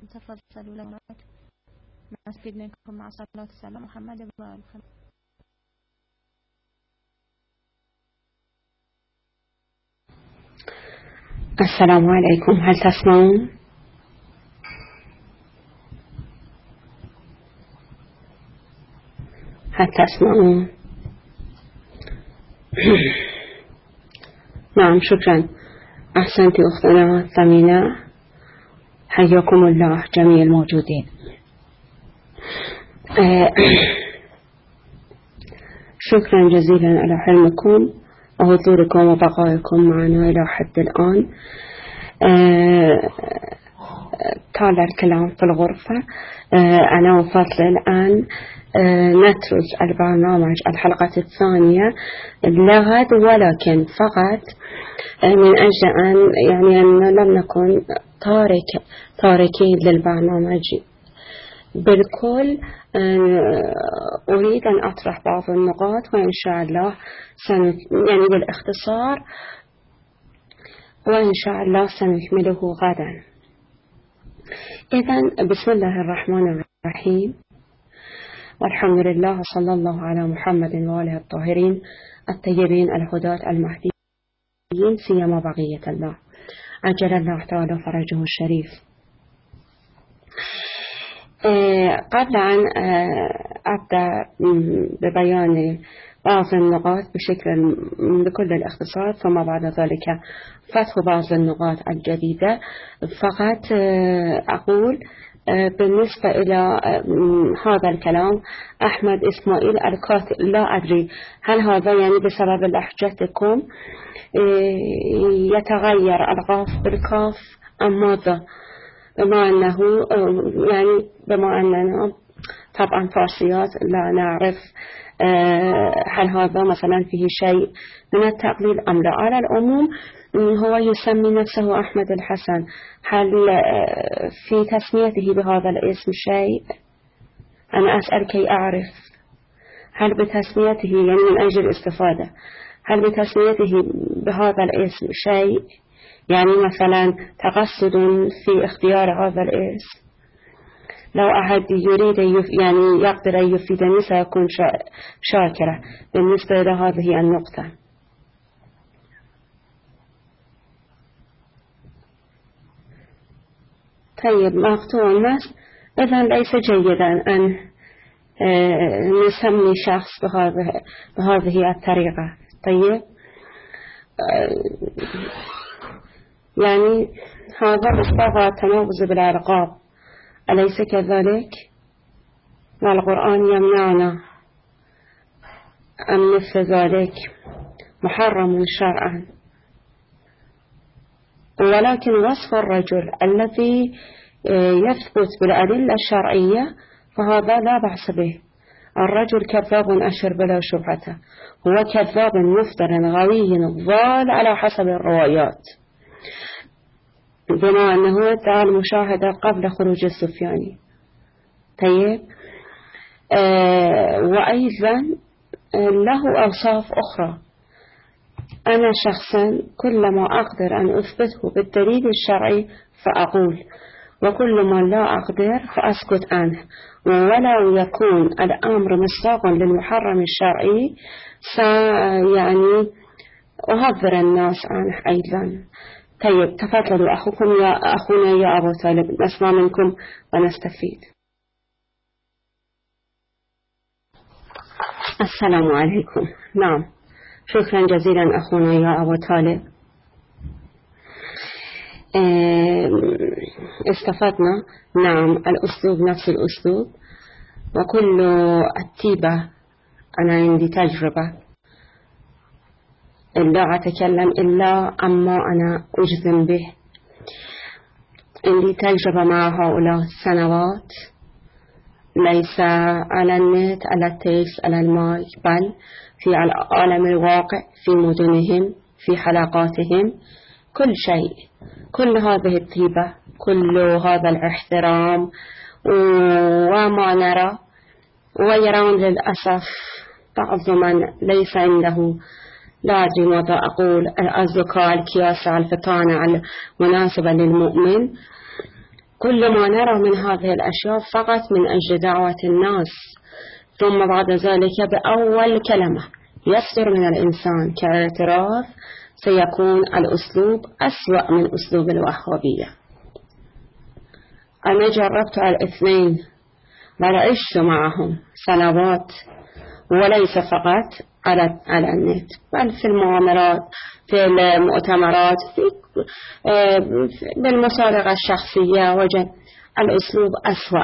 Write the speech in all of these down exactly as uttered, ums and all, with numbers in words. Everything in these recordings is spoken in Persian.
تفضلوا لنا نستفيد منكم مع صلاة السلام محمد وآل محمد. السلام عليكم، هل تسمعون؟ هل تسمعون؟ نعم، شكرا. أحسنت أختنا ثمينة، حياكم الله جميع الموجودين. شكرا جزيلا على حلمكم وحضوركم وبقائكم معنا إلى حد الآن. طال الكلام في الغرفة. أنا وفضل الآن نترك البرنامج الحلقة الثانية لغد، ولكن فقط من أجل أن يعني أن لم نكن تارك تاركين للبرنامج بالكل، أريد أن أطرح بعض النقاط وإن شاء الله سن يعني بالاختصار، وإن شاء الله سنكمله غدا. إذن بسم الله الرحمن الرحيم، والحمد لله، صلى الله على محمد وآله الطاهرين الطيبين الهداة المهديين، سيما بقية الله عجل الله تعالى فرجه الشريف. قبل أن أبدأ ببيان بعض النقاط بشكل بكل الاختصار، ثم بعد ذلك فتح بعض النقاط الجديدة، فقط أقول بالنسبة إلى هذا الكلام، أحمد إسماعيل الكاتب، لا أدري هل هذا يعني بسبب لهجتكم يتغير القاف بالكاف أم ماذا؟ بما أنه يعني بما أننا طبعا فارسيات لا نعرف هل هذا مثلا فيه شيء من التقليل أم لا. على العموم هو يسمي نفسه أحمد الحسن، هل في تسميته بهذا الاسم شيء؟ أنا أسأل كي أعرف هل بتسميته يعني من أجل الاستفادة، هل بتسميته بهذا الاسم شيء؟ يعني مثلا تقصد في اختيار هذا الاسم؟ لو أحد يريد يعني يقدر أن يفيدني سيكون شاكرا بالنسبة إلى هذه النقطة. طيب، مقطوع الناس. إذن ليس جيدا أن نسمي شخص بهذه بهذه الطريقة. طيب، يعني هذا مصطفى التنابز بالألقاب، أليس كذلك؟ والقرآن يمنعنا أن مثل ذلك، محرم شرعا. ولكن وصف الرجل الذي يثبت بالأدلة الشرعية فهذا لا بأس به. الرجل كذاب أشر بلا شبهة، هو كذاب مفتر غوي ضال على حسب الروايات، بما أنه ادعى المشاهدة قبل خروج السفياني. طيب، آه وأيضا له أوصاف أخرى. أنا شخصا كلما أقدر أن أثبته بالدليل الشرعي فأقول، وكل ما لا أقدر فأسكت عنه، ولو يكون الأمر مصداقا للمحرم الشرعي سيعني أحذر الناس عنه أيضا. طيب، تفضلوا أخوكم يا أخونا يا أبو طالب، نسمع منكم ونستفيد. السلام عليكم. نعم، شكرا جزيلا أخونا يا أبو طالب. استفدنا. نعم، الأسلوب نفس الأسلوب، وكل التيبة أنا عندي تجربة، لا أتكلم إلا أما أنا أجزم به. عندي تجربة مع هؤلاء سنوات، ليس على النت، على التيس، على الماي، بل في العالم الواقع، في مدنهم، في حلقاتهم، كل شيء، كل هذه الطيبة، كل هذا الاحترام، وما نرى ويرون للأسف بعض من ليس عنده، لا أدري ماذا أقول، الأزكاء، الكياسة، الفطانة المناسبة للمؤمن، كل ما نرى من هذه الأشياء فقط من أجل دعوة الناس، ثم بعد ذلك بأول كلمة يصدر من الإنسان كاعتراف سيكون الأسلوب أسوأ من أسلوب الوهابية. أنا جربت الاثنين وعشت معهم سنوات، وليس فقط على على النت بل في المؤامرات، في المؤتمرات، في بالمصادقة الشخصية، وجد الأسلوب أسوأ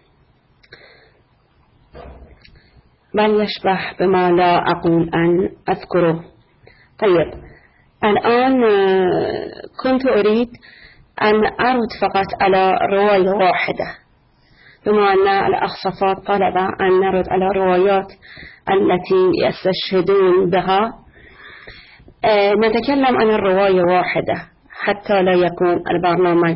بل يشبه بما لا أقول أن أذكره. طيب الآن كنت أريد أن أرد فقط على رواية واحدة، بما أن الأخ صفاء طلب أن نرد على روايات التي يستشهدون بها. أه نتكلم عن الرواية واحدة حتى لا يكون البرنامج،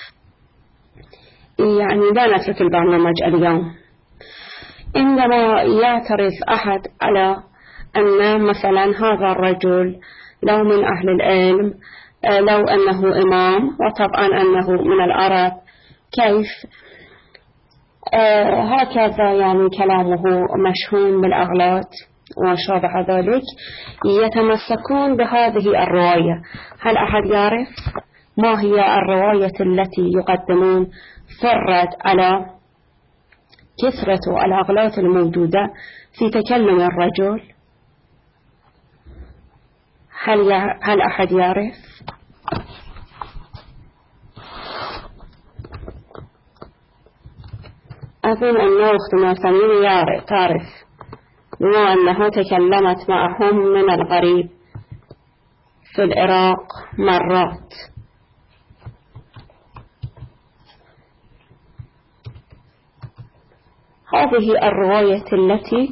يعني لا نترك البرنامج اليوم. عندما يعترف أحد على أن مثلا هذا الرجل لو من أهل العلم، أه لو أنه إمام، وطبعا أنه من العرب، كيف آه هكذا يعني كلامه مشحون بالأغلاط وشابه ذلك، يتمسكون بهذه الرواية. هل أحد يعرف ما هي الرواية التي يقدمون في الرد على كثرة الأغلاط الموجودة في تكلم الرجل؟ هل, هل أحد يعرف؟ أظن أن أختنا سمينة تعرف، بما أنها تكلمت معهم من الغريب في العراق مرات. هذه الرواية التي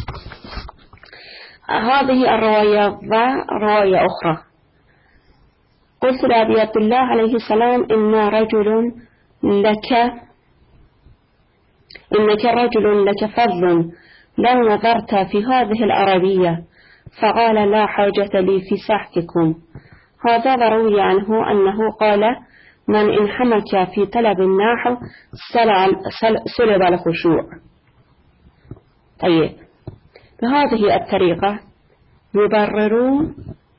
هذه الرواية ورواية أخرى. قلت لأبي عبد الله عليه السلام إن رجل لك إنك رجل لك فضل لو نظرت في هذه العربية، فقال لا حاجة لي في سحككم. هذا روي عنه أنه قال من انحمك في طلب النحو سلب الخشوع. طيب بهذه الطريقة يبررون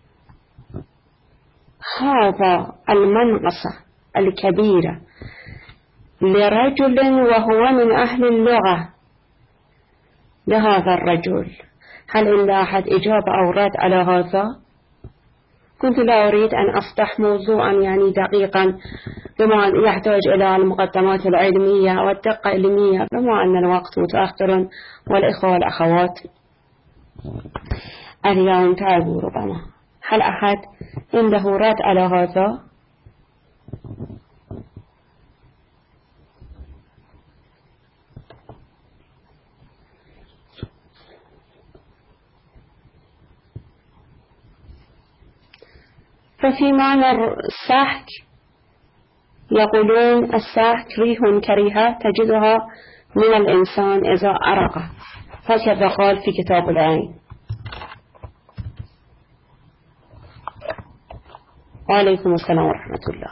هذا المنقصة الكبيرة لرجل وهو من أهل اللغة لهذا الرجل. هل عند أحد إجابة أو رد على هذا؟ كنت لا أريد أن أفتح موضوعا يعني دقيقا بما يحتاج إلى المقدمات العلمية والدقة العلمية، بما أن الوقت متأخر والإخوة والأخوات اليوم تعبوا ربما. هل أحد عنده رد على هذا؟ ففي معنى السحك يقولون السحك ريح كريهة تجدها من الإنسان إذا أرق، هكذا قال في كتاب العين. وعليكم السلام ورحمة الله.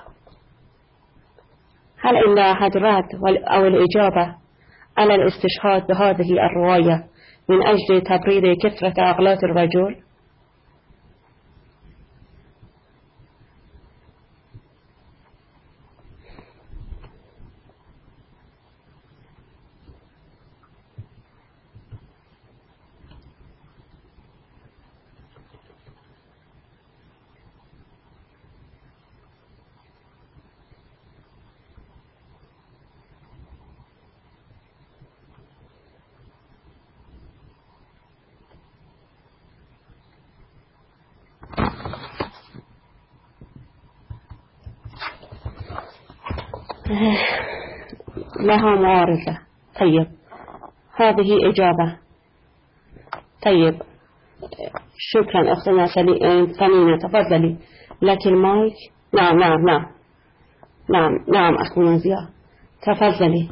هل عند أحد رد أو الإجابة على الاستشهاد بهذه الرواية من أجل تبرير كثرة أغلاط الرجل؟ لها معارضة. طيب هذه إجابة. طيب شكرا أختنا ثمينة، تفضلي لك المايك. نعم نعم نعم نعم نعم أختنا زياد تفضلي.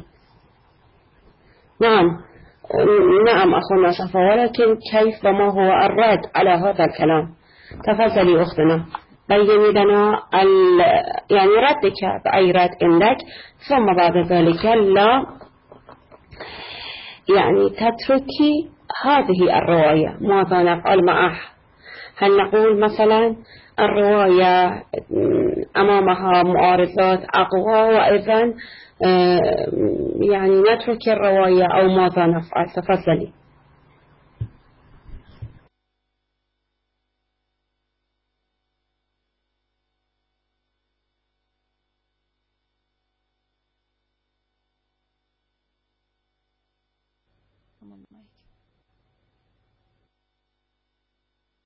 نعم نعم أخونا صفا، ولكن كيف وما هو الرد على هذا الكلام؟ تفضلي أختنا. بيني لنا يعني ردك بأي رد عندك، ثم بعد ذلك لا يعني تتركي هذه الرواية ماذا نفعل معه. هل نقول مثلا الرواية أمامها معارضات أقوى وإذن يعني نترك الرواية أو ماذا نفعل؟ تفضلي. من المايك.